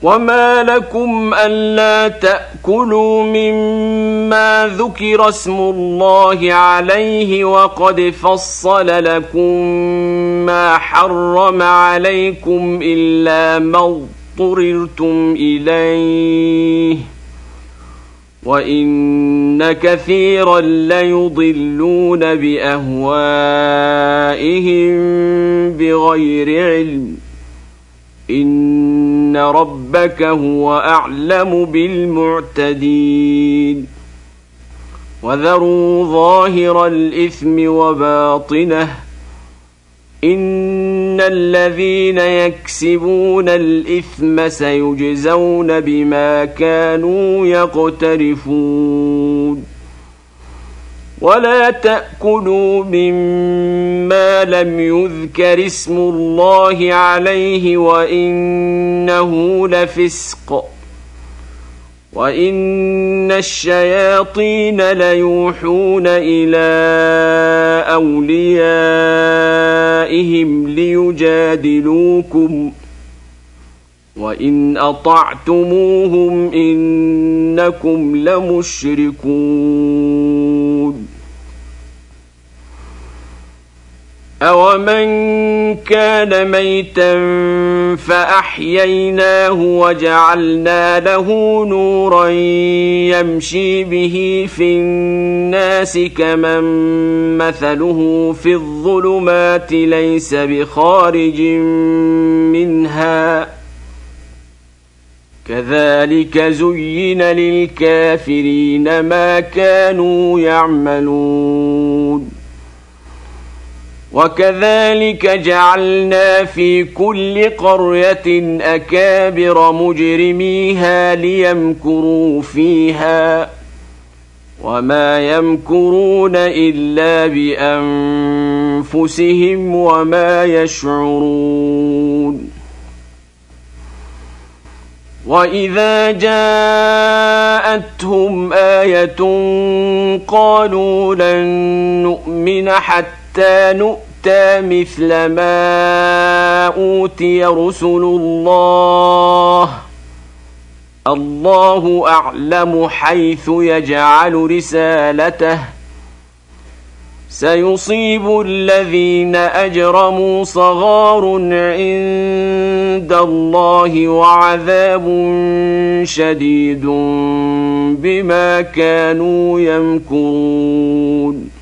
وما لكم ألا تأكلوا مما ذكر اسم الله عليه وقد فصل لكم ما حرم عليكم إلا ما اضطررتم إليه وإن كثيرا ليضلون بأهوائهم بغير علم إن ربك هو أعلم بالمعتدين وذروا ظاهر الإثم وباطنه إن الذين يكسبون الإثم سيجزون بما كانوا يقترفون ولا تأكلوا مما لم يذكر اسم الله عليه وإنه لفسق وإن الشياطين ليوحون إلى أوليائهم ليجادلوكم وإن أطعتموهم إنكم لمشركون أومن كان ميتا فأحييناه وجعلنا له نورا يمشي به في الناس كمن مثله في الظلمات ليس بخارج منها كذلك زين للكافرين ما كانوا يعملون وكذلك جعلنا في كل قرية أكابر مجرميها ليمكروا فيها وما يمكرون إلا بأنفسهم وما يشعرون وإذا جاءتهم آية قالوا لن نؤمن حتى نؤتى مثل ما أوتي رسل الله أعلم حيث يجعل رسالته سيصيب الذين أجرموا صغار عند الله وعذاب شديد بما كانوا يمكرون